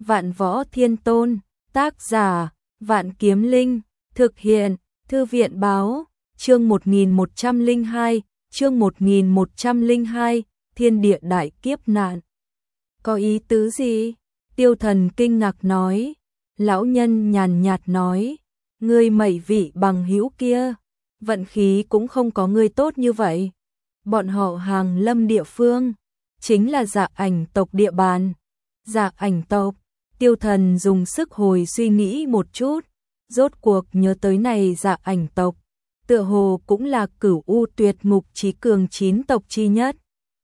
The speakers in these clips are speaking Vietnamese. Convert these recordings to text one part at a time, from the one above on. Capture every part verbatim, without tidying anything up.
Vạn Võ Thiên Tôn, tác giả, Vạn Kiếm Linh, thực hiện, Thư viện báo, chương một nghìn một trăm lẻ hai, chương một nghìn một trăm lẻ hai, thiên địa đại kiếp nạn. Có ý tứ gì? Tiêu Thần kinh ngạc nói. Lão nhân nhàn nhạt nói, ngươi mẩy vị bằng hữu kia, vận khí cũng không có ngươi tốt như vậy. Bọn họ hàng lâm địa phương, chính là Dạ Ảnh tộc địa bàn. Dạ Ảnh tộc, Tiêu Thần dùng sức hồi suy nghĩ một chút, rốt cuộc nhớ tới này Dạ Ảnh tộc, tựa hồ cũng là Cửu U Tuyệt Ngục chí cường chín tộc chi nhất.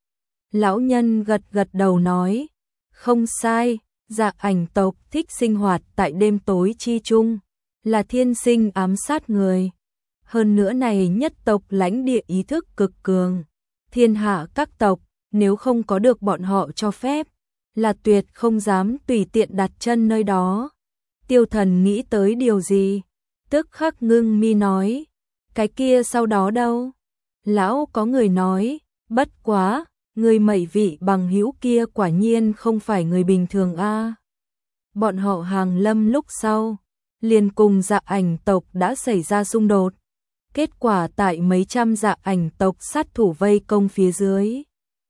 Lão nhân gật gật đầu nói, không sai, Dạ Ảnh tộc thích sinh hoạt tại đêm tối chi chung, là thiên sinh ám sát người. Hơn nữa này nhất tộc lãnh địa ý thức cực cường, thiên hạ các tộc, nếu không có được bọn họ cho phép, là tuyệt không dám tùy tiện đặt chân nơi đó. Tiêu Thần nghĩ tới điều gì, tức khắc ngưng mi nói, cái kia sau đó đâu? Lão có người nói, bất quá, người mẩy vị bằng hữu kia quả nhiên không phải người bình thường a. Bọn họ hàng lâm lúc sau, liền cùng Dạ Ảnh tộc đã xảy ra xung đột. Kết quả tại mấy trăm Dạ Ảnh tộc sát thủ vây công phía dưới.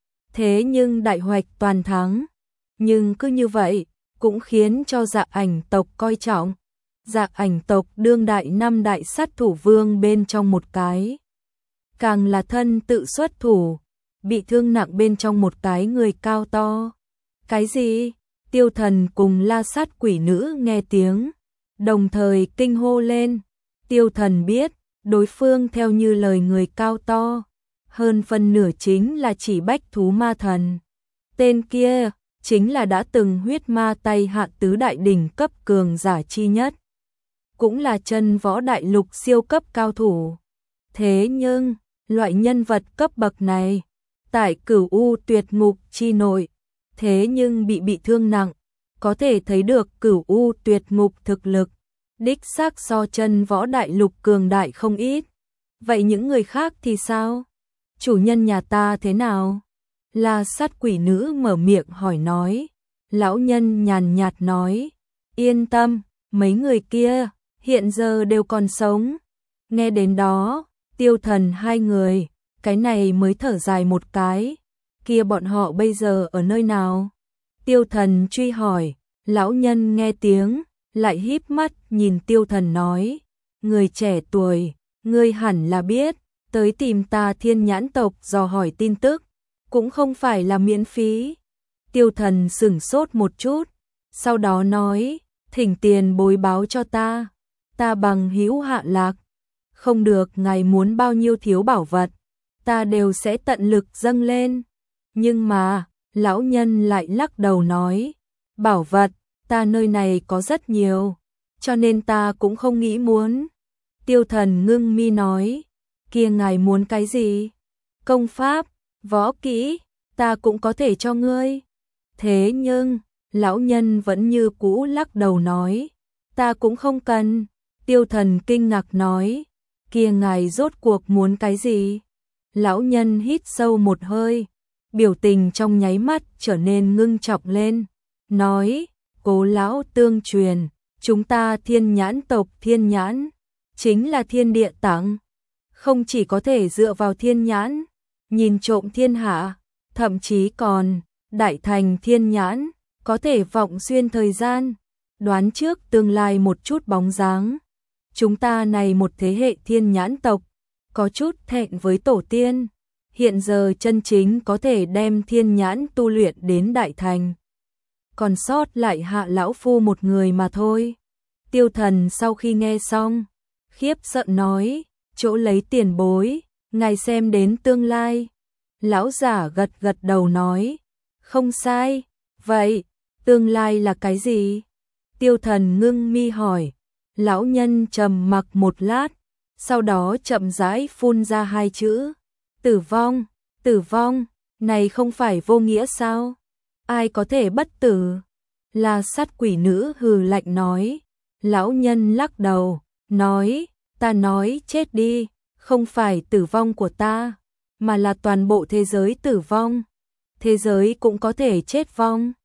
Thế nhưng đại hoạch toàn thắng. Nhưng cứ như vậy, cũng khiến cho Dạ Ảnh tộc coi trọng. Dạ Ảnh tộc đương đại năm đại sát thủ vương bên trong một cái. Càng là thân tự xuất thủ, bị thương nặng bên trong một cái người cao to. Cái gì? Tiêu Thần cùng La Sát quỷ nữ nghe tiếng, đồng thời kinh hô lên. Tiêu Thần biết, đối phương theo như lời người cao to, hơn phân nửa chính là chỉ bách thú ma thần. Tên kia, chính là đã từng huyết ma tay hạ tứ đại đỉnh cấp cường giả chi nhất. Cũng là chân võ đại lục siêu cấp cao thủ. Thế nhưng, loại nhân vật cấp bậc này, tại Cửu U Tuyệt Ngục chi nội, thế nhưng bị bị thương nặng, có thể thấy được Cửu U Tuyệt Ngục thực lực, đích xác so chân võ đại lục cường đại không ít. Vậy những người khác thì sao? Chủ nhân nhà ta thế nào? La Sát quỷ nữ mở miệng hỏi nói. Lão nhân nhàn nhạt nói, yên tâm, mấy người kia, hiện giờ đều còn sống. Nghe đến đó, Tiêu Thần hai người, cái này mới thở dài một cái. Kia bọn họ bây giờ ở nơi nào? Tiêu Thần truy hỏi. Lão nhân nghe tiếng, lại híp mắt nhìn Tiêu Thần nói, người trẻ tuổi, ngươi hẳn là biết, tới tìm ta Thiên Nhãn tộc dò hỏi tin tức, cũng không phải là miễn phí. Tiêu Thần sửng sốt một chút, sau đó nói, thỉnh tiền bồi báo cho ta, ta bằng hữu hạ lạc, không được ngài muốn bao nhiêu thiếu bảo vật, ta đều sẽ tận lực dâng lên. Nhưng mà, lão nhân lại lắc đầu nói, bảo vật, ta nơi này có rất nhiều, cho nên ta cũng không nghĩ muốn. Tiêu Thần ngưng mi nói, kia ngài muốn cái gì? Công pháp, võ kỹ, ta cũng có thể cho ngươi. Thế nhưng, lão nhân vẫn như cũ lắc đầu nói, ta cũng không cần. Tiêu Thần kinh ngạc nói, kia ngài rốt cuộc muốn cái gì? Lão nhân hít sâu một hơi, biểu tình trong nháy mắt trở nên ngưng trọng lên, nói, cố lão tương truyền, chúng ta Thiên Nhãn tộc Thiên Nhãn, chính là thiên địa tặng, không chỉ có thể dựa vào thiên nhãn, nhìn trộm thiên hạ, thậm chí còn, đại thành thiên nhãn, có thể vọng xuyên thời gian, đoán trước tương lai một chút bóng dáng. Chúng ta này một thế hệ Thiên Nhãn tộc, có chút thẹn với tổ tiên, hiện giờ chân chính có thể đem thiên nhãn tu luyện đến đại thành. Còn sót lại hạ lão phu một người mà thôi. Tiêu Thần sau khi nghe xong, khiếp sợ nói, chỗ lấy tiền bối, ngài xem đến tương lai. Lão giả gật gật đầu nói, không sai, vậy, tương lai là cái gì? Tiêu Thần ngưng mi hỏi. Lão nhân trầm mặc một lát, sau đó chậm rãi phun ra hai chữ, tử vong, tử vong, này không phải vô nghĩa sao? Ai có thể bất tử? La Sát quỷ nữ hừ lạnh nói. Lão nhân lắc đầu, nói, ta nói chết đi, không phải tử vong của ta, mà là toàn bộ thế giới tử vong. Thế giới cũng có thể chết vong.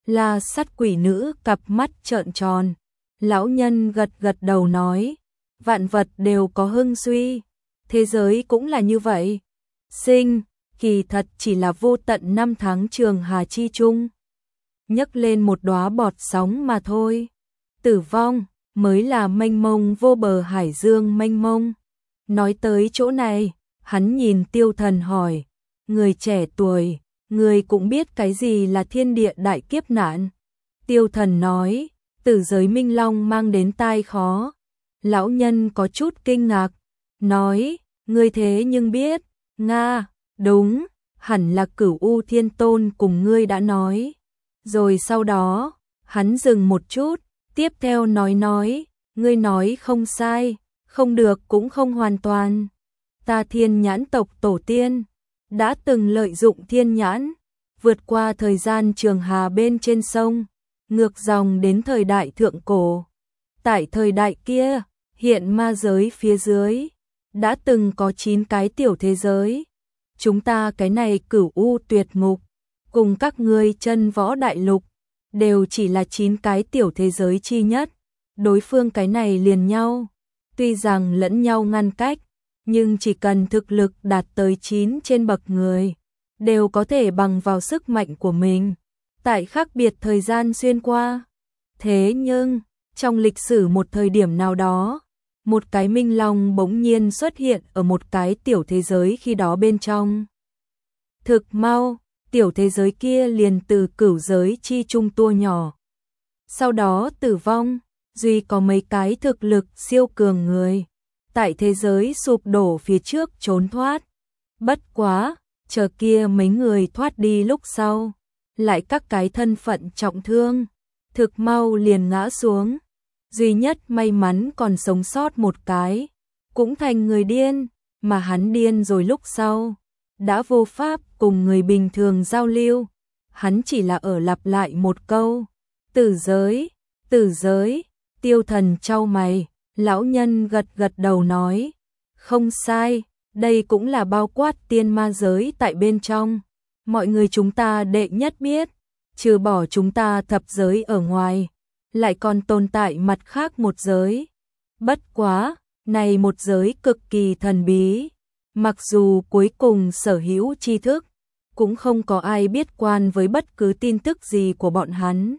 La Sắt quỷ nữ cặp mắt trợn tròn. Lão nhân gật gật đầu nói, vạn vật đều có hưng suy, thế giới cũng là như vậy. Sinh, kỳ thật chỉ là vô tận năm tháng trường hà chi chung, nhấc lên một đóa bọt sóng mà thôi. Tử vong mới là mênh mông vô bờ hải dương mênh mông. Nói tới chỗ này, hắn nhìn Tiêu Thần hỏi, người trẻ tuổi, người cũng biết cái gì là thiên địa đại kiếp nạn. Tiêu Thần nói, tử giới Minh Long mang đến tai khó. Lão nhân có chút kinh ngạc, nói, ngươi thế nhưng biết. Nga, đúng, hẳn là Cửu U Thiên Tôn cùng ngươi đã nói. Rồi sau đó, hắn dừng một chút, tiếp theo nói nói, ngươi nói không sai, không được cũng không hoàn toàn. Ta Thiên Nhãn tộc tổ tiên, đã từng lợi dụng thiên nhãn, vượt qua thời gian trường hà bên trên sông, ngược dòng đến thời đại thượng cổ. Tại thời đại kia, hiện ma giới phía dưới, đã từng có chín cái tiểu thế giới. Chúng ta cái này Cửu U Tuyệt Ngục, cùng các ngươi Chân Võ Đại Lục, đều chỉ là chín cái tiểu thế giới chi nhất. Đối phương cái này liền nhau, tuy rằng lẫn nhau ngăn cách, nhưng chỉ cần thực lực đạt tới chín trên bậc người, đều có thể bằng vào sức mạnh của mình, tại khác biệt thời gian xuyên qua. Thế nhưng, trong lịch sử một thời điểm nào đó, một cái Minh Long bỗng nhiên xuất hiện ở một cái tiểu thế giới khi đó bên trong. Thực mau, tiểu thế giới kia liền từ cửu giới chi trung tua nhỏ. Sau đó tử vong, duy có mấy cái thực lực siêu cường người, tại thế giới sụp đổ phía trước trốn thoát. Bất quá, chờ kia mấy người thoát đi lúc sau, lại các cái thân phận trọng thương, thực mau liền ngã xuống. Duy nhất may mắn còn sống sót một cái, cũng thành người điên, mà hắn điên rồi lúc sau, đã vô pháp cùng người bình thường giao lưu. Hắn chỉ là ở lặp lại một câu, tử giới, tử giới. Tiêu Thần chau mày, lão nhân gật gật đầu nói, không sai, đây cũng là bao quát tiên ma giới tại bên trong. Mọi người chúng ta đệ nhất biết, trừ bỏ chúng ta thập giới ở ngoài, lại còn tồn tại mặt khác một giới. Bất quá, này một giới cực kỳ thần bí, mặc dù cuối cùng sở hữu tri thức, cũng không có ai biết quan với bất cứ tin tức gì của bọn hắn.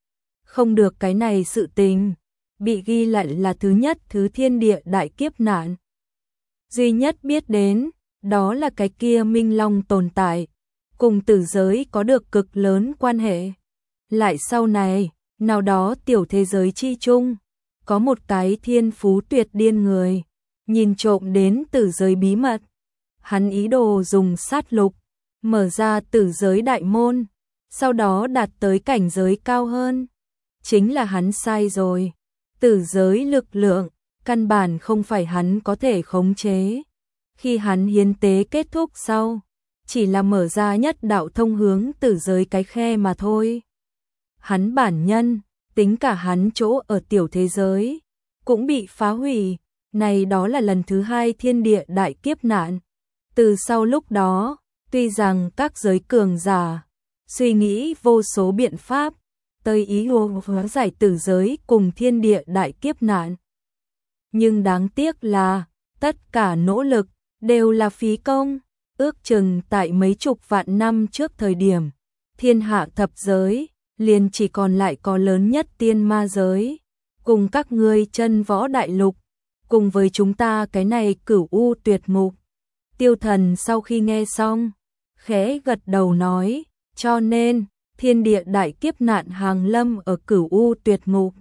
Không được cái này sự tình, bị ghi lại là thứ nhất thứ thiên địa đại kiếp nạn. Duy nhất biết đến, đó là cái kia Minh Long tồn tại, cùng tử giới có được cực lớn quan hệ. Lại sau này, nào đó tiểu thế giới chi chung, có một cái thiên phú tuyệt điên người, nhìn trộm đến tử giới bí mật. Hắn ý đồ dùng sát lục, mở ra tử giới đại môn, sau đó đạt tới cảnh giới cao hơn. Chính là hắn sai rồi, tử giới lực lượng, căn bản không phải hắn có thể khống chế. Khi hắn hiến tế kết thúc sau, chỉ là mở ra nhất đạo thông hướng tử giới cái khe mà thôi. Hắn bản nhân, tính cả hắn chỗ ở tiểu thế giới, cũng bị phá hủy. Này đó là lần thứ hai thiên địa đại kiếp nạn. Từ sau lúc đó, tuy rằng các giới cường giả suy nghĩ vô số biện pháp, tới ý hồ hóa giải tử giới cùng thiên địa đại kiếp nạn. Nhưng đáng tiếc là, tất cả nỗ lực đều là phí công. Ước chừng tại mấy chục vạn năm trước thời điểm, thiên hạ thập giới, liền chỉ còn lại có lớn nhất tiên ma giới, cùng các ngươi Chân Võ Đại Lục, cùng với chúng ta cái này Cửu U Tuyệt Ngục. Tiêu Thần sau khi nghe xong, khẽ gật đầu nói, cho nên, thiên địa đại kiếp nạn hàng lâm ở Cửu U Tuyệt Ngục.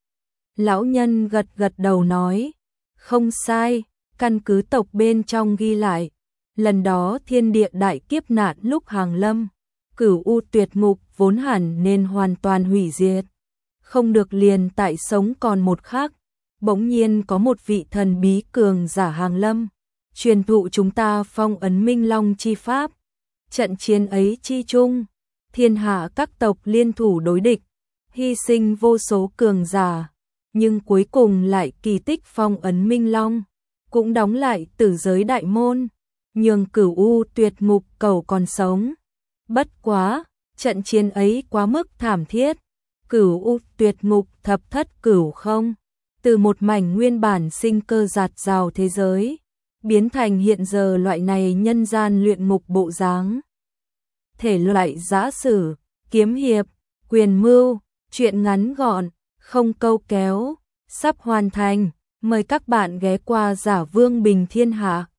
Lão nhân gật gật đầu nói, không sai, căn cứ tộc bên trong ghi lại, lần đó thiên địa đại kiếp nạn lúc hàng lâm, Cửu U Tuyệt Ngục vốn hẳn nên hoàn toàn hủy diệt. Không được liền tại sống còn một khắc, bỗng nhiên có một vị thần bí cường giả hàng lâm, truyền thụ chúng ta phong ấn Minh Long chi pháp. Trận chiến ấy chi chung, thiên hạ các tộc liên thủ đối địch, hy sinh vô số cường giả, nhưng cuối cùng lại kỳ tích phong ấn Minh Long, cũng đóng lại tử giới đại môn, nhường Cửu U Tuyệt Ngục cầu còn sống. Bất quá, Trận chiến ấy quá mức thảm thiết, cửu u tuyệt ngục thập thất cửu không, từ một mảnh nguyên bản sinh cơ giạt rào thế giới, biến thành hiện giờ loại này nhân gian luyện ngục bộ dáng. Thể loại giã sử, kiếm hiệp, quyền mưu, truyện ngắn gọn, không câu kéo, sắp hoàn thành, mời các bạn ghé qua Giả Vương Bình Thiên Hạ.